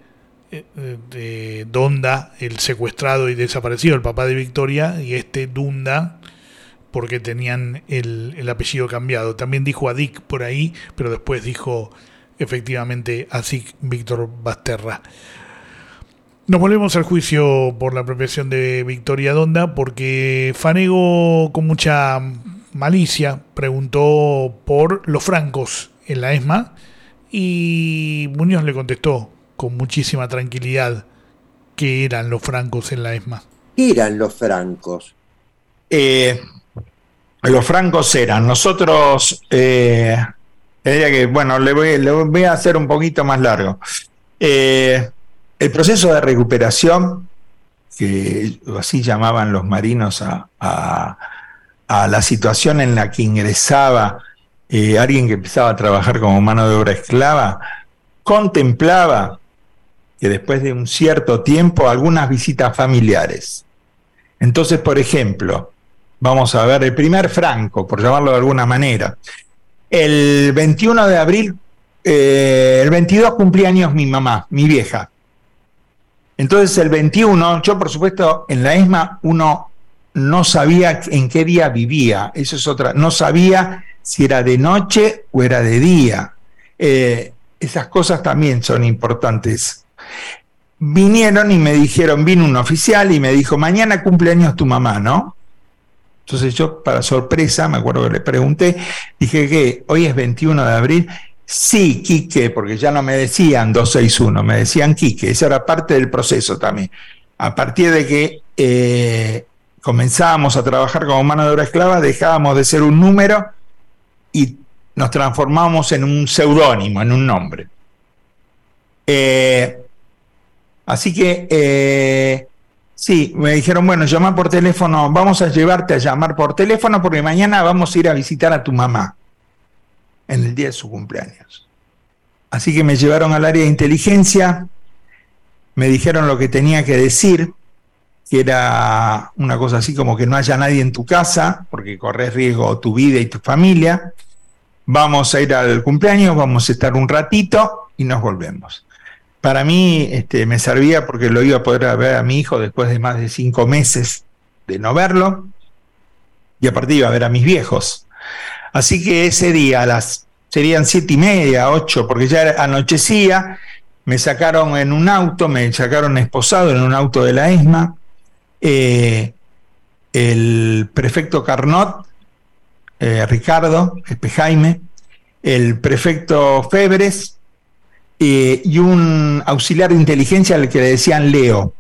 Donda, el secuestrado y desaparecido, el papá de Victoria, y Dunda, porque tenían el apellido cambiado. También dijo Adic por ahí, pero después dijo efectivamente Asic Víctor Basterra. Nos volvemos al juicio por la apropiación de Victoria Donda, porque Fanego, con mucha malicia, preguntó por los francos en la ESMA, y Muñoz le contestó con muchísima tranquilidad qué eran los francos en la ESMA. ¿Qué eran los francos? Los francos eran, nosotros, le voy a hacer un poquito más largo. El proceso de recuperación, que así llamaban los marinos a la situación en la que ingresaba alguien que empezaba a trabajar como mano de obra esclava, contemplaba que después de un cierto tiempo algunas visitas familiares. Entonces, por ejemplo, vamos a ver el primer franco, por llamarlo de alguna manera. El 21 de abril, el 22 cumplía años mi mamá, mi vieja. Entonces el 21, yo por supuesto en la ESMA uno no sabía en qué día vivía, eso es otra, no sabía si era de noche o era de día. Esas cosas también son importantes. Vinieron y me dijeron, vino un oficial y me dijo, mañana cumpleaños tu mamá, ¿no? Entonces yo, para sorpresa, me acuerdo que le pregunté, dije que hoy es 21 de abril. Sí, Quique, porque ya no me decían 261, me decían Quique, esa era parte del proceso también. A partir de que comenzábamos a trabajar como mano de obra esclava, dejábamos de ser un número y nos transformamos en un seudónimo, en un nombre. Así que sí, me dijeron, bueno, llama por teléfono, vamos a llevarte a llamar por teléfono porque mañana vamos a ir a visitar a tu mamá en el día de su cumpleaños. Así que me llevaron al área de inteligencia, me dijeron lo que tenía que decir, que era una cosa así como que no haya nadie en tu casa, porque corres riesgo tu vida y tu familia. Vamos a ir al cumpleaños, vamos a estar un ratito y nos volvemos. Para mí me servía porque lo iba a poder ver a mi hijo después de más de 5 meses de no verlo, y aparte iba a ver a mis viejos. Así que ese día serían 7:30, 8, porque ya anochecía, me sacaron en un auto, me sacaron esposado en un auto de la ESMA. El prefecto Carnot Ricardo Jaime, el prefecto Febres y un auxiliar de inteligencia al que le decían Leo.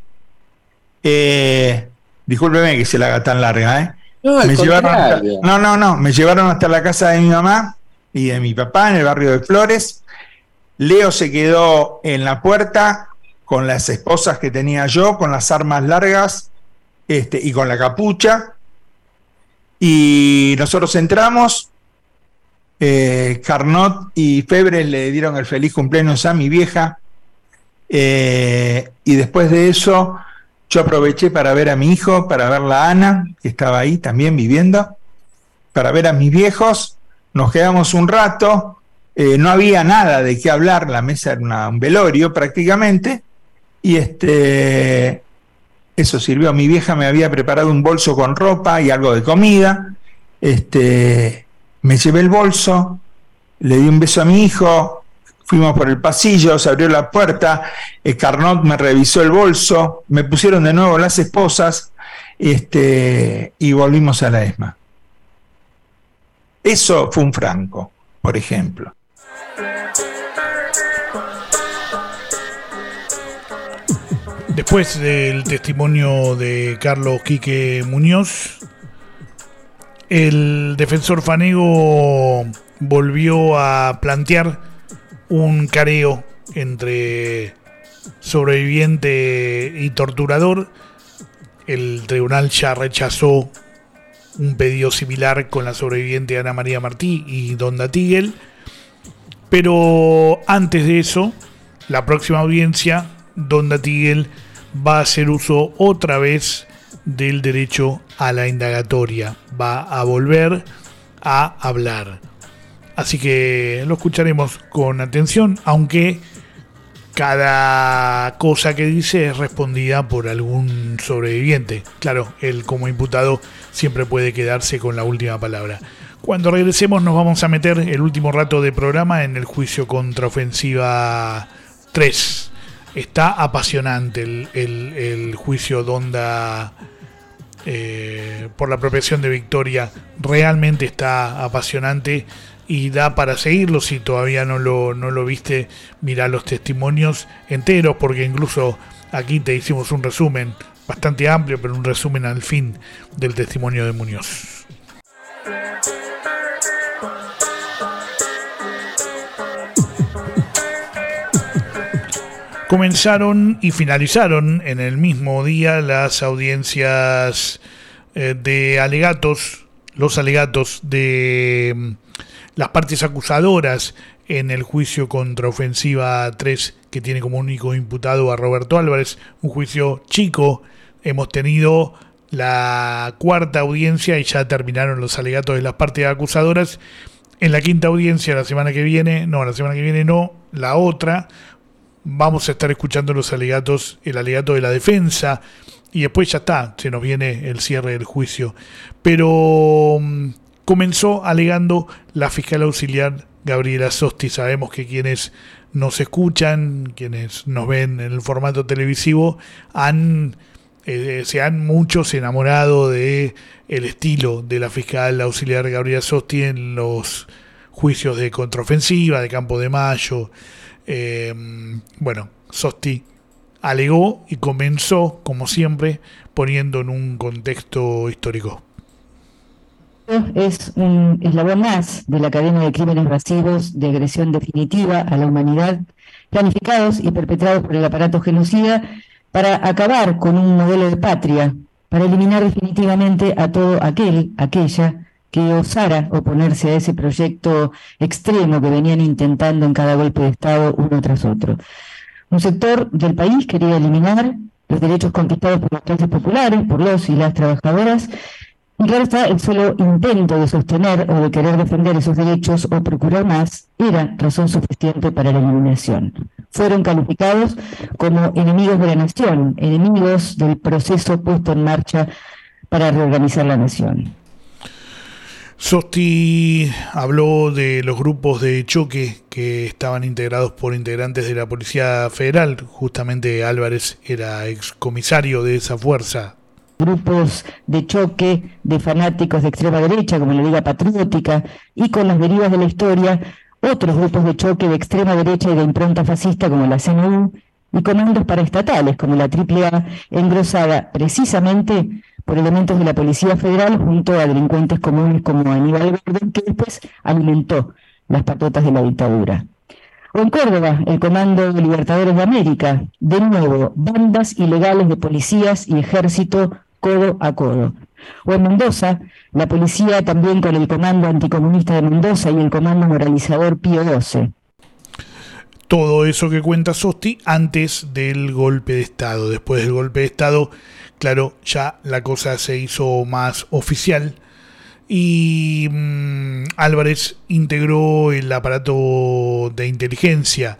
Discúlpeme que se la haga tan larga, No, me llevaron hasta la casa de mi mamá y de mi papá en el barrio de Flores. Leo se quedó en la puerta con las esposas que tenía yo, con las armas largas y con la capucha. Y nosotros entramos, Carnot y Febres le dieron el feliz cumpleaños a mi vieja, y después de eso yo aproveché para ver a mi hijo, para ver a Ana, que estaba ahí también viviendo, para ver a mis viejos. Nos quedamos un rato, no había nada de qué hablar, la mesa era un velorio prácticamente, y eso sirvió. Mi vieja me había preparado un bolso con ropa y algo de comida. Me llevé el bolso, le di un beso a mi hijo, fuimos por el pasillo, se abrió la puerta, Carnot me revisó el bolso, me pusieron de nuevo las esposas, y volvimos a la ESMA. Eso fue un Franco, por ejemplo. Después del testimonio de Carlos Quique Muñoz, el defensor Fanego volvió a plantear un careo entre sobreviviente y torturador. El tribunal ya rechazó un pedido similar con la sobreviviente Ana María Martí y Donda Tigel, pero antes de eso, la próxima audiencia, Donda Tigel va a hacer uso otra vez del derecho a la indagatoria, va a volver a hablar. Así que lo escucharemos con atención, aunque cada cosa que dice es respondida por algún sobreviviente. Claro, él como imputado siempre puede quedarse con la última palabra. Cuando regresemos nos vamos a meter el último rato de programa en el juicio contraofensiva 3. Está apasionante el juicio Donda por la apropiación de Victoria. Realmente está apasionante y da para seguirlo. Si todavía no lo viste, mirá los testimonios enteros, porque incluso aquí te hicimos un resumen bastante amplio, pero un resumen al fin del testimonio de Muñoz. Comenzaron y finalizaron en el mismo día las audiencias de alegatos, los alegatos de las partes acusadoras en el juicio contraofensiva 3, que tiene como único imputado a Roberto Álvarez, un juicio chico. Hemos tenido la cuarta audiencia y ya terminaron los alegatos de las partes acusadoras. En la quinta audiencia, la otra, vamos a estar escuchando los alegatos, el alegato de la defensa, y después ya está, se nos viene el cierre del juicio. Pero comenzó alegando la fiscal auxiliar Gabriela Sosti. Sabemos que quienes nos escuchan, quienes nos ven en el formato televisivo, se han muchos enamorado de el estilo de la fiscal auxiliar Gabriela Sosti en los juicios de contraofensiva, de Campo de Mayo. Sosti alegó y comenzó, como siempre, poniendo en un contexto histórico. Es un eslabón más de la cadena de crímenes masivos de agresión definitiva a la humanidad, planificados y perpetrados por el aparato genocida para acabar con un modelo de patria, para eliminar definitivamente a todo aquella que osara oponerse a ese proyecto extremo que venían intentando en cada golpe de Estado uno tras otro. Un sector del país quería eliminar los derechos conquistados por las clases populares, por los y las trabajadoras, y claro está, el solo intento de sostener o de querer defender esos derechos o procurar más era razón suficiente para la eliminación. Fueron calificados como enemigos de la nación, enemigos del proceso puesto en marcha para reorganizar la nación. Sosti habló de los grupos de choque que estaban integrados por integrantes de la Policía Federal. Justamente Álvarez era excomisario de esa fuerza grupos de choque de fanáticos de extrema derecha, como la Liga Patriótica, y con las derivas de la historia, otros grupos de choque de extrema derecha y de impronta fascista, como la CNU, y comandos paraestatales, como la AAA, engrosada precisamente por elementos de la Policía Federal junto a delincuentes comunes como Aníbal Gordon, que después alimentó las patotas de la dictadura. O en Córdoba, el Comando de Libertadores de América, de nuevo, bandas ilegales de policías y ejército codo a codo. O en Mendoza, la policía también con el Comando Anticomunista de Mendoza y el Comando Moralizador Pío XII. Todo eso que cuenta Sosti antes del golpe de Estado. Después del golpe de Estado, claro, ya la cosa se hizo más oficial y Álvarez integró el aparato de inteligencia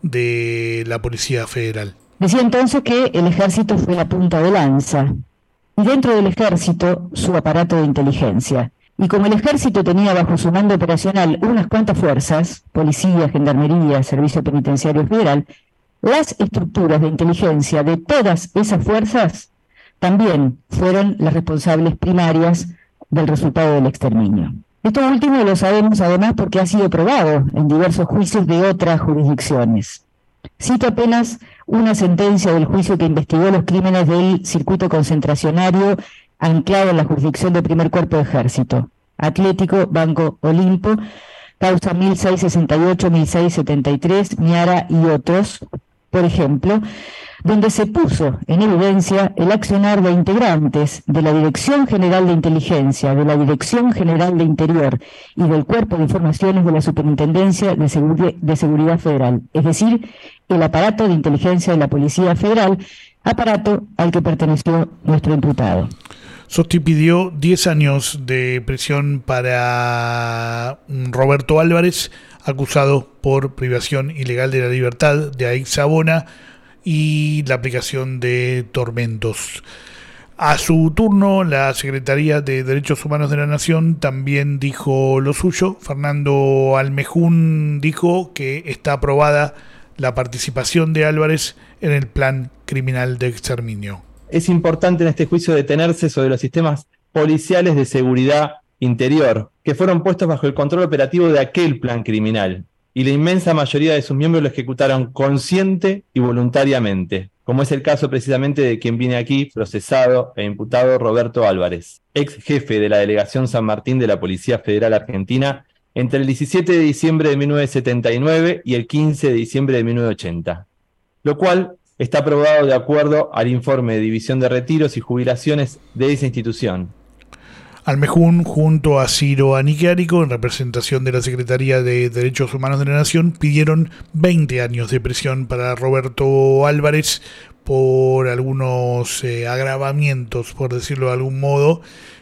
de la Policía Federal. Decía entonces que el ejército fue la punta de lanza y dentro del ejército su aparato de inteligencia. Y como el ejército tenía bajo su mando operacional unas cuantas fuerzas, policía, gendarmería, servicio penitenciario federal, las estructuras de inteligencia de todas esas fuerzas también fueron las responsables primarias del resultado del exterminio. Esto último lo sabemos además porque ha sido probado en diversos juicios de otras jurisdicciones. Cito apenas una sentencia del juicio que investigó los crímenes del circuito concentracionario anclado en la jurisdicción del primer cuerpo de ejército, Atlético, Banco Olimpo, causa 1668, 1673, Miara y otros, por ejemplo, donde se puso en evidencia el accionar de integrantes de la Dirección General de Inteligencia, de la Dirección General de Interior y del Cuerpo de Informaciones de la Superintendencia de Seguridad Federal, es decir, el aparato de inteligencia de la Policía Federal, aparato al que perteneció nuestro imputado. Sosti pidió 10 años de prisión para Roberto Álvarez, acusado por privación ilegal de la libertad de Aix Savona y la aplicación de tormentos. A su turno, la Secretaría de Derechos Humanos de la Nación también dijo lo suyo. Fernando Almejún dijo que está aprobada la participación de Álvarez en el plan criminal de exterminio. Es importante en este juicio detenerse sobre los sistemas policiales de seguridad interior, que fueron puestos bajo el control operativo de aquel plan criminal, y la inmensa mayoría de sus miembros lo ejecutaron consciente y voluntariamente, como es el caso precisamente de quien viene aquí procesado e imputado Roberto Álvarez, ex jefe de la Delegación San Martín de la Policía Federal Argentina entre el 17 de diciembre de 1979 y el 15 de diciembre de 1980, lo cual está aprobado de acuerdo al informe de División de Retiros y Jubilaciones de esa institución. Almejún, junto a Ciro Aniquiárico, en representación de la Secretaría de Derechos Humanos de la Nación, pidieron 20 años de prisión para Roberto Álvarez por algunos agravamientos, por decirlo de algún modo,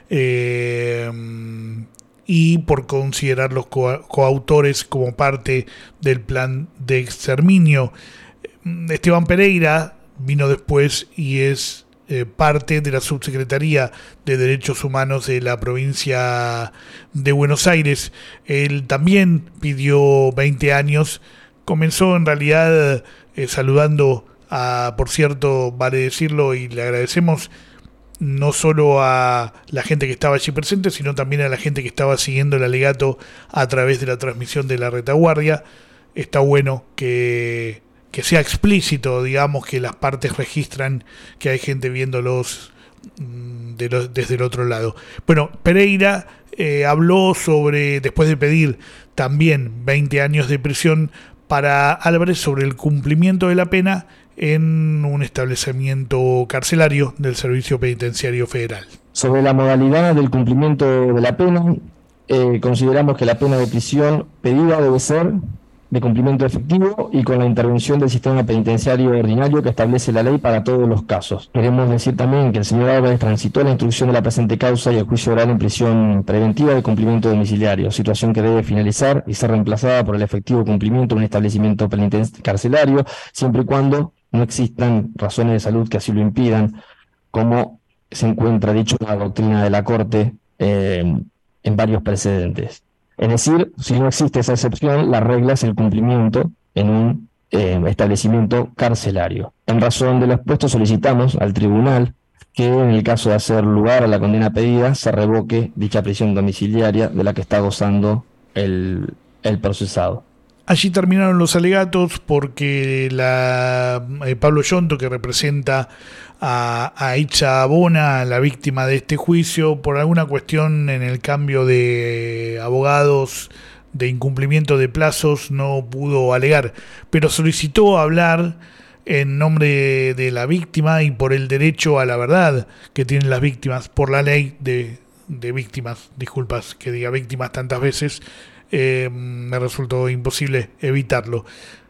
y por considerar los coautores como parte del plan de exterminio. Esteban Pereira vino después y es parte de la Subsecretaría de Derechos Humanos de la provincia de Buenos Aires. Él también pidió 20 años. Comenzó en realidad saludando a, por cierto, vale decirlo y le agradecemos no solo a la gente que estaba allí presente, sino también a la gente que estaba siguiendo el alegato a través de la transmisión de la retaguardia. Está bueno que sea explícito, digamos, que las partes registran que hay gente viéndolos desde el otro lado. Bueno, Pereira habló sobre, después de pedir también 20 años de prisión para Álvarez, sobre el cumplimiento de la pena en un establecimiento carcelario del Servicio Penitenciario Federal. Sobre la modalidad del cumplimiento de la pena, consideramos que la pena de prisión pedida debe ser de cumplimiento efectivo y con la intervención del sistema penitenciario ordinario que establece la ley para todos los casos. Queremos decir también que el señor Álvarez transitó la instrucción de la presente causa y el juicio oral en prisión preventiva de cumplimiento domiciliario, situación que debe finalizar y ser reemplazada por el efectivo cumplimiento en un establecimiento carcelario, siempre y cuando no existan razones de salud que así lo impidan, como se encuentra dicho en la doctrina de la Corte en varios precedentes. Es decir, si no existe esa excepción, la regla es el cumplimiento en un establecimiento carcelario. En razón de lo expuesto, solicitamos al tribunal que en el caso de hacer lugar a la condena pedida, se revoque dicha prisión domiciliaria de la que está gozando el procesado. Allí terminaron los alegatos porque Pablo Yonto, que representa a Itza Bona, la víctima de este juicio, por alguna cuestión en el cambio de abogados, de incumplimiento de plazos, no pudo alegar, pero solicitó hablar en nombre de la víctima y por el derecho a la verdad que tienen las víctimas, por la ley de víctimas, disculpas que diga víctimas tantas veces, me resultó imposible evitarlo.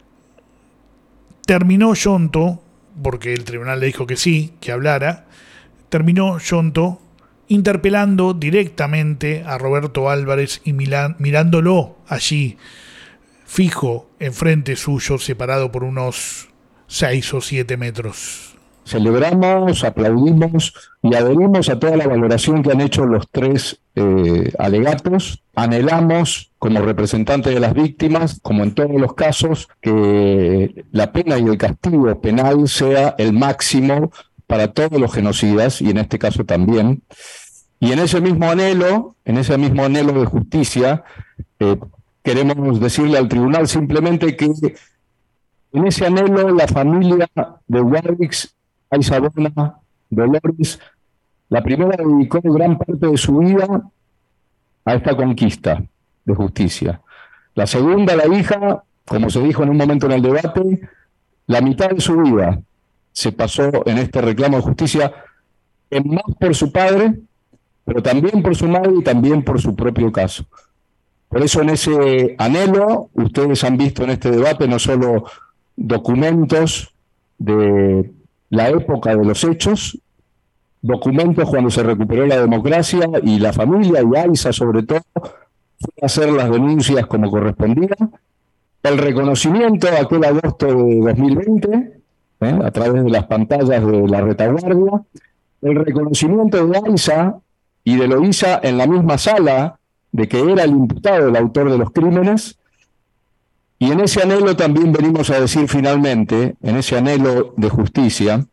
Terminó Yonto, porque el tribunal le dijo que sí, que hablara, terminó Yonto interpelando directamente a Roberto Álvarez y mirándolo allí, fijo, enfrente suyo, separado por unos 6 o 7 metros. Celebramos, aplaudimos y adherimos a toda la valoración que han hecho los 3 alegatos. Anhelamos, como representante de las víctimas, como en todos los casos, que la pena y el castigo penal sea el máximo para todos los genocidas, y en este caso también. Y en ese mismo anhelo de justicia, queremos decirle al tribunal simplemente que en ese anhelo la familia de Guadix, Itza Bona, Dolores, la primera dedicó gran parte de su vida a esta conquista de justicia. La segunda, la hija, como se dijo en un momento en el debate, la mitad de su vida se pasó en este reclamo de justicia, en más por su padre, pero también por su madre y también por su propio caso. Por eso en ese anhelo, ustedes han visto en este debate no solo documentos de la época de los hechos, documentos cuando se recuperó la democracia y la familia y Itza sobre todo fue a hacer las denuncias como correspondía, el reconocimiento de aquel agosto de 2020 a través de las pantallas de la retaguardia, el reconocimiento de Itza y de Loíza en la misma sala de que era el imputado, el autor de los crímenes. Y en ese anhelo también venimos a decir finalmente, en ese anhelo de justicia,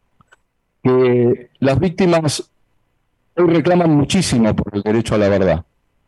que las víctimas hoy reclaman muchísimo por el derecho a la verdad.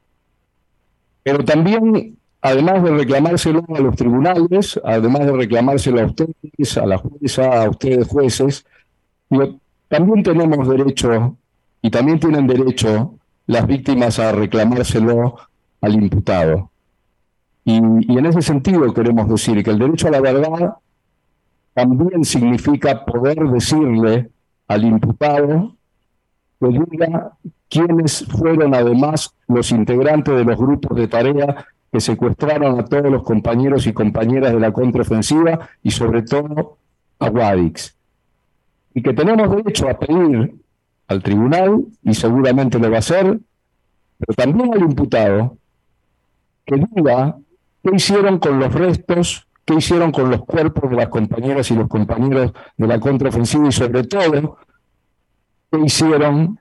Pero también, además de reclamárselo a los tribunales, además de reclamárselo a ustedes, a la jueza, a ustedes jueces, también tenemos derecho, y también tienen derecho las víctimas a reclamárselo al imputado. Y en ese sentido queremos decir que el derecho a la verdad también significa poder decirle al imputado que diga quiénes fueron además los integrantes de los grupos de tarea que secuestraron a todos los compañeros y compañeras de la contraofensiva y sobre todo a Guadix. Y que tenemos derecho a pedir al tribunal, y seguramente lo va a hacer, pero también al imputado, que diga qué hicieron con los restos, qué hicieron con los cuerpos de las compañeras y los compañeros de la contraofensiva y sobre todo, qué hicieron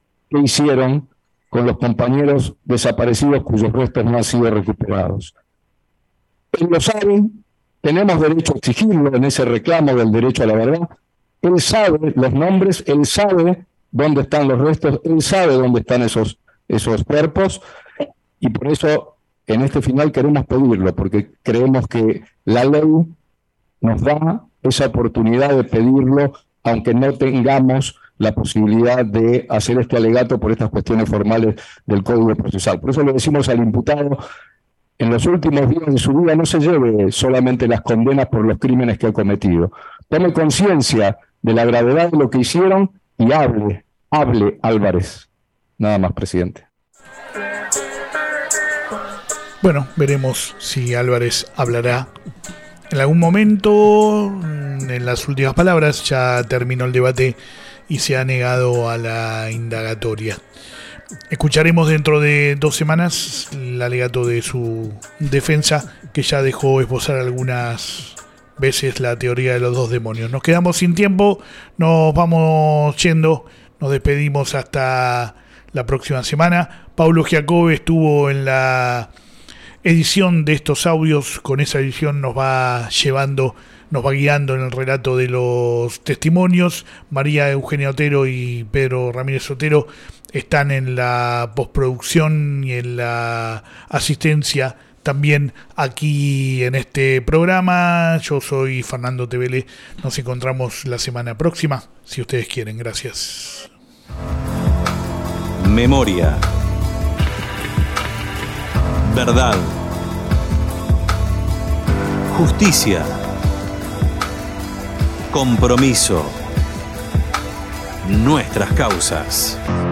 con los compañeros desaparecidos cuyos restos no han sido recuperados. Él lo sabe, tenemos derecho a exigirlo en ese reclamo del derecho a la verdad. Él sabe los nombres, él sabe dónde están los restos, él sabe dónde están esos cuerpos, y por eso en este final queremos pedirlo, porque creemos que la ley nos da esa oportunidad de pedirlo, aunque no tengamos la posibilidad de hacer este alegato por estas cuestiones formales del Código Procesal. Por eso le decimos al imputado, en los últimos días de su vida no se lleve solamente las condenas por los crímenes que ha cometido. Tome conciencia de la gravedad de lo que hicieron y hable Álvarez. Nada más, presidente. Bueno, veremos si Álvarez hablará en algún momento. En las últimas palabras ya terminó el debate y se ha negado a la indagatoria. Escucharemos dentro de 2 semanas el alegato de su defensa, que ya dejó esbozar algunas veces la teoría de los 2 demonios. Nos quedamos sin tiempo, nos vamos yendo, nos despedimos hasta la próxima semana. Paulo Giacobbe estuvo en la edición de estos audios, con esa edición nos va llevando nos va guiando en el relato de los testimonios. María Eugenia Otero y Pedro Ramírez Otero están en la postproducción y en la asistencia también aquí en este programa. Yo soy Fernando Tevele. Nos encontramos la semana próxima, si ustedes quieren. Gracias. Memoria. Verdad. Justicia. Compromiso. Nuestras causas.